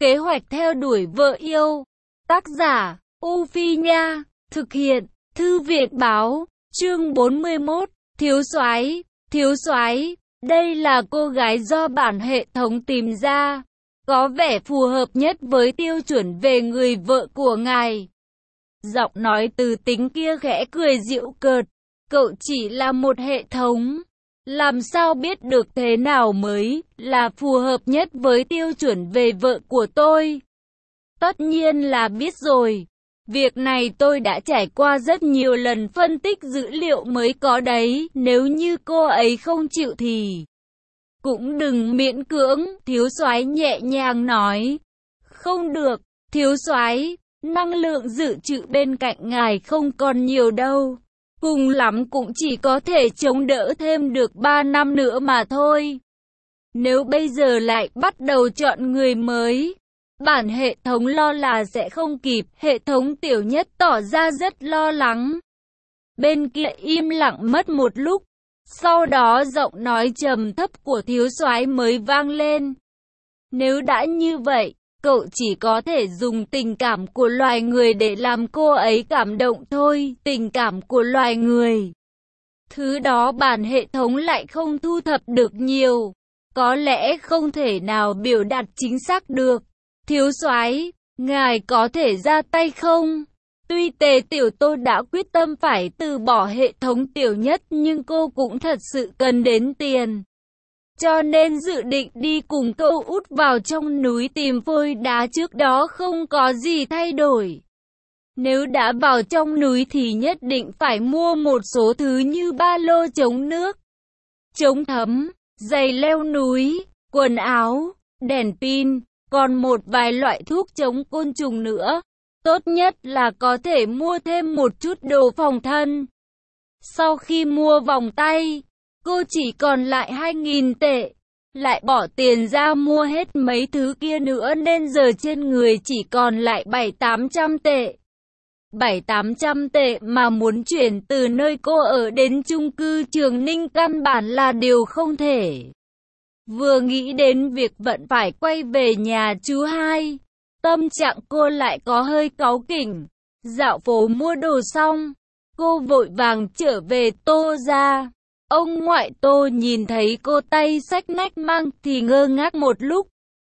Kế hoạch theo đuổi vợ yêu. Tác giả, U Phi Nha. Thực hiện, Thư viện Báo. Chương 41. Thiếu soái, đây là cô gái do bản hệ thống tìm ra, có vẻ phù hợp nhất với tiêu chuẩn về người vợ của ngài. Giọng nói từ tính kia khẽ cười giễu cợt. Cậu chỉ là một hệ thống, làm sao biết được thế nào mới là phù hợp nhất với tiêu chuẩn về vợ của tôi? Tất nhiên là biết rồi. Việc này tôi đã trải qua rất nhiều lần phân tích dữ liệu mới có đấy. Nếu như cô ấy không chịu thì cũng đừng miễn cưỡng, thiếu soái nhẹ nhàng nói. Không được, thiếu soái, năng lượng dự trữ bên cạnh ngài không còn nhiều đâu. Cùng lắm cũng chỉ có thể chống đỡ thêm được 3 năm nữa mà thôi. Nếu bây giờ lại bắt đầu chọn người mới, bản hệ thống lo là sẽ không kịp. Hệ thống tiểu nhất tỏ ra rất lo lắng. Bên kia im lặng mất một lúc, sau đó giọng nói trầm thấp của thiếu soái mới vang lên. Nếu đã như vậy, cậu chỉ có thể dùng tình cảm của loài người để làm cô ấy cảm động thôi. Tình cảm của loài người, thứ đó bản hệ thống lại không thu thập được nhiều, có lẽ không thể nào biểu đạt chính xác được. Thiếu soái, ngài có thể ra tay không? Tuy Tề Tiểu Tô đã quyết tâm phải từ bỏ hệ thống tiểu nhất, nhưng cô cũng thật sự cần đến tiền, cho nên dự định đi cùng cậu út vào trong núi tìm phôi đá trước đó không có gì thay đổi. Nếu đã vào trong núi thì nhất định phải mua một số thứ như ba lô chống nước, chống thấm, giày leo núi, quần áo, đèn pin, còn một vài loại thuốc chống côn trùng nữa. Tốt nhất là có thể mua thêm một chút đồ phòng thân. Sau khi mua vòng tay, cô chỉ còn lại 2.000 tệ. Lại bỏ tiền ra mua hết mấy thứ kia nữa nên giờ trên người chỉ còn lại 700-800 tệ. 700-800 tệ mà muốn chuyển từ nơi cô ở đến chung cư Trường Ninh căn bản là điều không thể. Vừa nghĩ đến việc vẫn phải quay về nhà chú hai, tâm trạng cô lại có hơi cáu kỉnh. Dạo phố mua đồ xong, cô vội vàng trở về Tô gia. Ông ngoại Tô nhìn thấy cô tay xách nách mang thì ngơ ngác một lúc.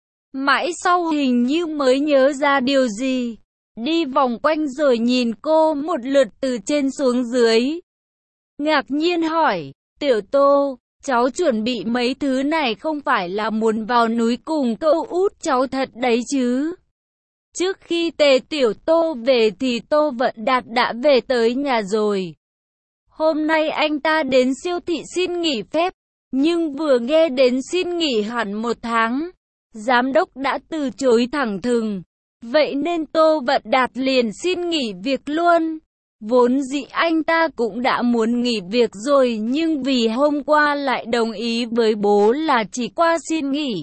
Mãi sau hình như mới nhớ ra điều gì, đi vòng quanh rồi nhìn cô một lượt từ trên xuống dưới. Ngạc nhiên hỏi, Tiểu Tô, cháu chuẩn bị mấy thứ này không phải là muốn vào núi cùng cậu út cháu thật đấy chứ? Trước khi Tề Tiểu Tô về thì Tô Vận Đạt đã về tới nhà rồi. Hôm nay anh ta đến siêu thị xin nghỉ phép, nhưng vừa nghe đến xin nghỉ hẳn 1 tháng, giám đốc đã từ chối thẳng thừng. Vậy nên Tô Vận Đạt liền xin nghỉ việc luôn. Vốn dĩ anh ta cũng đã muốn nghỉ việc rồi, nhưng vì hôm qua lại đồng ý với bố là chỉ qua xin nghỉ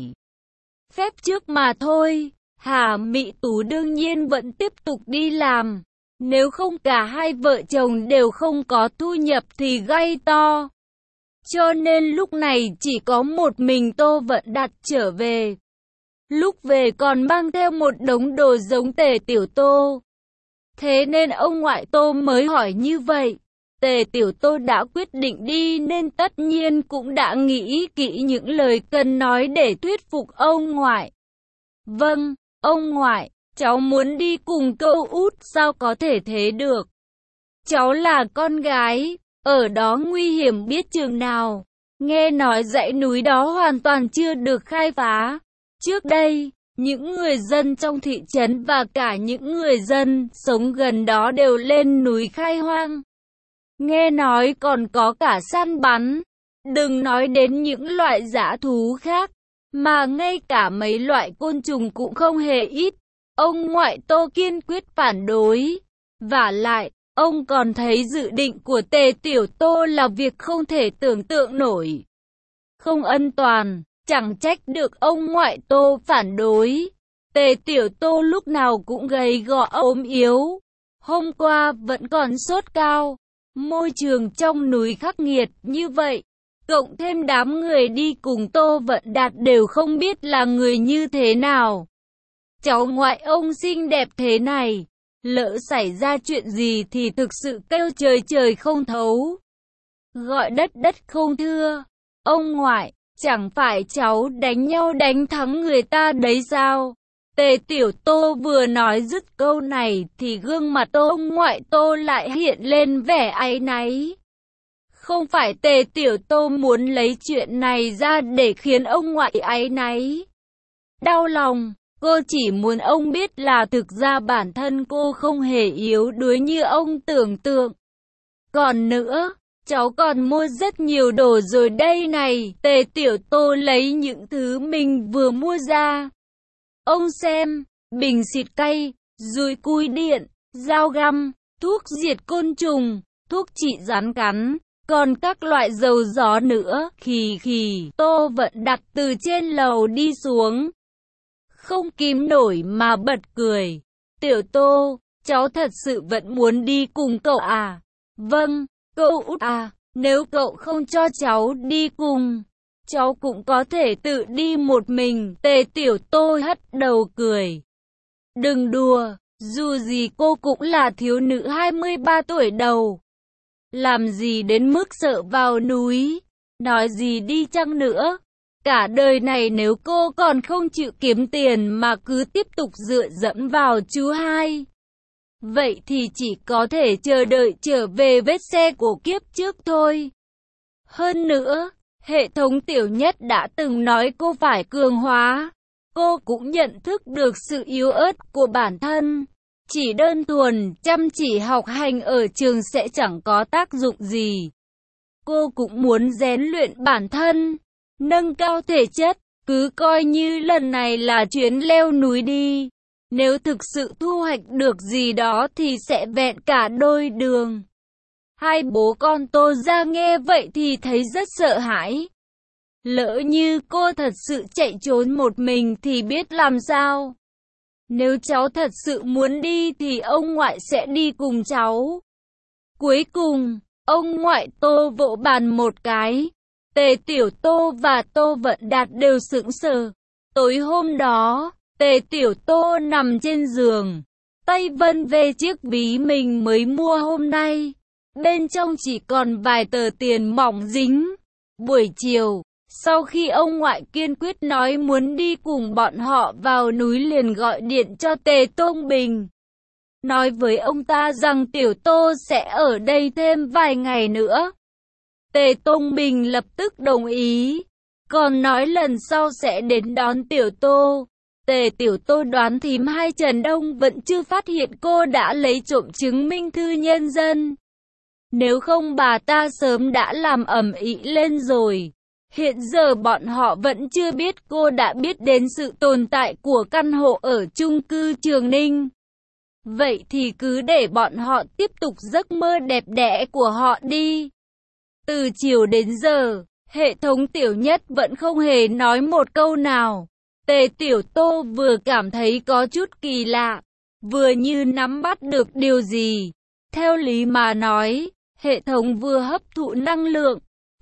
phép trước mà thôi. Hà Mị Tú đương nhiên vẫn tiếp tục đi làm. Nếu không cả hai vợ chồng đều không có thu nhập thì gay to. Cho nên lúc này chỉ có một mình Tô Vận Đạt trở về. Lúc về còn mang theo một đống đồ giống Tề Tiểu Tô. Thế nên ông ngoại Tô mới hỏi như vậy. Tề Tiểu Tô đã quyết định đi nên tất nhiên cũng đã nghĩ kỹ những lời cần nói để thuyết phục ông ngoại. Vâng, ông ngoại, cháu muốn đi cùng cậu út, sao có thể thế được? Cháu là con gái, ở đó nguy hiểm biết chừng nào. Nghe nói dãy núi đó hoàn toàn chưa được khai phá. Trước đây, những người dân trong thị trấn và cả những người dân sống gần đó đều lên núi khai hoang. Nghe nói còn có cả săn bắn. Đừng nói đến những loại dã thú khác, mà ngay cả mấy loại côn trùng cũng không hề ít. Ông ngoại Tô kiên quyết phản đối. Vả lại, ông còn thấy dự định của Tề Tiểu Tô là việc không thể tưởng tượng nổi, không an toàn. Chẳng trách được ông ngoại Tô phản đối. Tề Tiểu Tô lúc nào cũng gầy gò ốm yếu. Hôm qua vẫn còn sốt cao. Môi trường trong núi khắc nghiệt như vậy, cộng thêm đám người đi cùng Tô Vận Đạt đều không biết là người như thế nào. cháu ngoại ông xinh đẹp thế này, lỡ xảy ra chuyện gì thì thực sự kêu trời trời không thấu, gọi đất đất không thưa. Ông ngoại, chẳng phải cháu đánh nhau đánh thắng người ta đấy sao? Tề Tiểu Tô vừa nói dứt câu này thì gương mặt ông ngoại Tô lại hiện lên vẻ áy náy. Không phải Tề Tiểu Tô muốn lấy chuyện này ra để khiến ông ngoại áy náy, đau lòng. Cô chỉ muốn ông biết là thực ra bản thân cô không hề yếu đuối như ông tưởng tượng. Còn nữa, cháu còn mua rất nhiều đồ rồi đây này. Tề Tiểu Tô lấy những thứ mình vừa mua ra. Ông xem, bình xịt cay, dùi cui điện, dao găm, thuốc diệt côn trùng, thuốc trị rắn cắn, còn các loại dầu gió nữa. Khì khì, Tô Vận đặt từ trên lầu đi xuống, không kìm nổi mà bật cười. Tiểu Tô, cháu thật sự vẫn muốn đi cùng cậu à? Vâng, cậu út à, nếu cậu không cho cháu đi cùng, cháu cũng có thể tự đi một mình. Tề Tiểu Tô hất đầu cười. Đừng đùa, dù gì cô cũng là thiếu nữ 23 tuổi đầu. Làm gì đến mức sợ vào núi, nói gì đi chăng nữa. Cả đời này nếu cô còn không chịu kiếm tiền mà cứ tiếp tục dựa dẫm vào chú hai, vậy thì chỉ có thể chờ đợi trở về vết xe của kiếp trước thôi. Hơn nữa, hệ thống Tiểu Nhất đã từng nói cô phải cường hóa. Cô cũng nhận thức được sự yếu ớt của bản thân. Chỉ đơn thuần chăm chỉ học hành ở trường sẽ chẳng có tác dụng gì. Cô cũng muốn rèn luyện bản thân, nâng cao thể chất, cứ coi như lần này là chuyến leo núi đi. Nếu thực sự thu hoạch được gì đó thì sẽ vẹn cả đôi đường. Hai bố con Tô ra nghe vậy thì thấy rất sợ hãi. Lỡ như cô thật sự chạy trốn một mình thì biết làm sao? Nếu cháu thật sự muốn đi thì ông ngoại sẽ đi cùng cháu. Cuối cùng, ông ngoại Tô vỗ bàn một cái. Tề Tiểu Tô và Tô Vận Đạt đều sững sờ. Tối hôm đó, Tề Tiểu Tô nằm trên giường, tay vân về chiếc ví mình mới mua hôm nay. Bên trong chỉ còn vài tờ tiền mỏng dính. Buổi chiều, sau khi ông ngoại kiên quyết nói muốn đi cùng bọn họ vào núi liền gọi điện cho Tề Tông Bình, nói với ông ta rằng Tiểu Tô sẽ ở đây thêm vài ngày nữa. Tề Tông Bình lập tức đồng ý, còn nói lần sau sẽ đến đón Tiểu Tô. Tề Tiểu Tô đoán thím hai Trần Đông vẫn chưa phát hiện cô đã lấy trộm chứng minh thư nhân dân. Nếu không bà ta sớm đã làm ầm ĩ lên rồi. Hiện giờ bọn họ vẫn chưa biết cô đã biết đến sự tồn tại của căn hộ ở chung cư Trường Ninh. Vậy thì cứ để bọn họ tiếp tục giấc mơ đẹp đẽ của họ đi. Từ chiều đến giờ, hệ thống Tiểu Nhất vẫn không hề nói một câu nào. Tề Tiểu Tô vừa cảm thấy có chút kỳ lạ, vừa như nắm bắt được điều gì. Theo lý mà nói, hệ thống vừa hấp thụ năng lượng,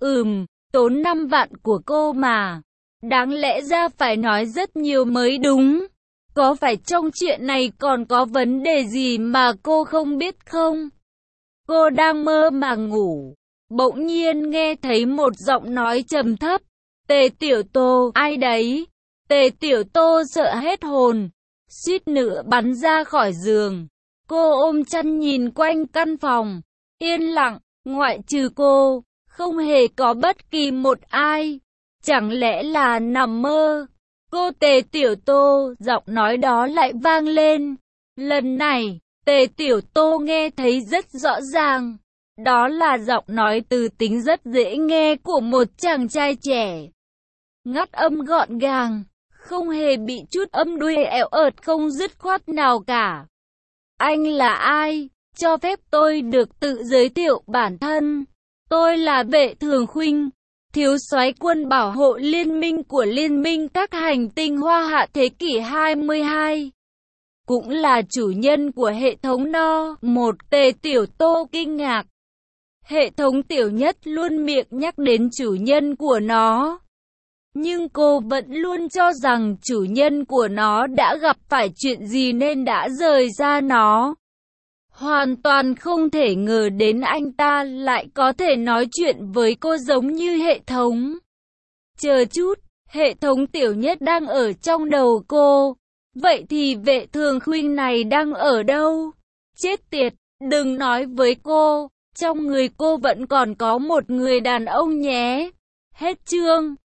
tốn 5 vạn của cô mà. Đáng lẽ ra phải nói rất nhiều mới đúng. Có phải trong chuyện này còn có vấn đề gì mà cô không biết không? Cô đang mơ mà ngủ, bỗng nhiên nghe thấy một giọng nói trầm thấp. Tề Tiểu Tô, ai đấy? Tề Tiểu Tô sợ hết hồn, suýt nữa bắn ra khỏi giường. Cô ôm chăn nhìn quanh căn phòng, yên lặng, ngoại trừ cô, không hề có bất kỳ một ai. Chẳng lẽ là nằm mơ? Cô Tề Tiểu Tô, giọng nói đó lại vang lên. Lần này, Tề Tiểu Tô nghe thấy rất rõ ràng. Đó là giọng nói từ tính rất dễ nghe của một chàng trai trẻ. Ngắt âm gọn gàng, không hề bị chút âm đuôi ẻo ợt không dứt khoát nào cả. Anh là ai? Cho phép tôi được tự giới thiệu bản thân. Tôi là Vệ Thường Khuynh, thiếu soái quân bảo hộ liên minh của Liên minh các hành tinh Hoa Hạ thế kỷ 22. Cũng là chủ nhân của hệ thống No. Một Tề Tiểu Tô kinh ngạc. Hệ thống Tiểu Nhất luôn miệng nhắc đến chủ nhân của nó. Nhưng cô vẫn luôn cho rằng chủ nhân của nó đã gặp phải chuyện gì nên đã rời ra nó. Hoàn toàn không thể ngờ đến anh ta lại có thể nói chuyện với cô giống như hệ thống. Chờ chút, hệ thống tiểu nhất đang ở trong đầu cô. Vậy thì vệ thường khuynh này đang ở đâu? Chết tiệt, đừng nói với cô, trong người cô vẫn còn có một người đàn ông nhé. Hết chương.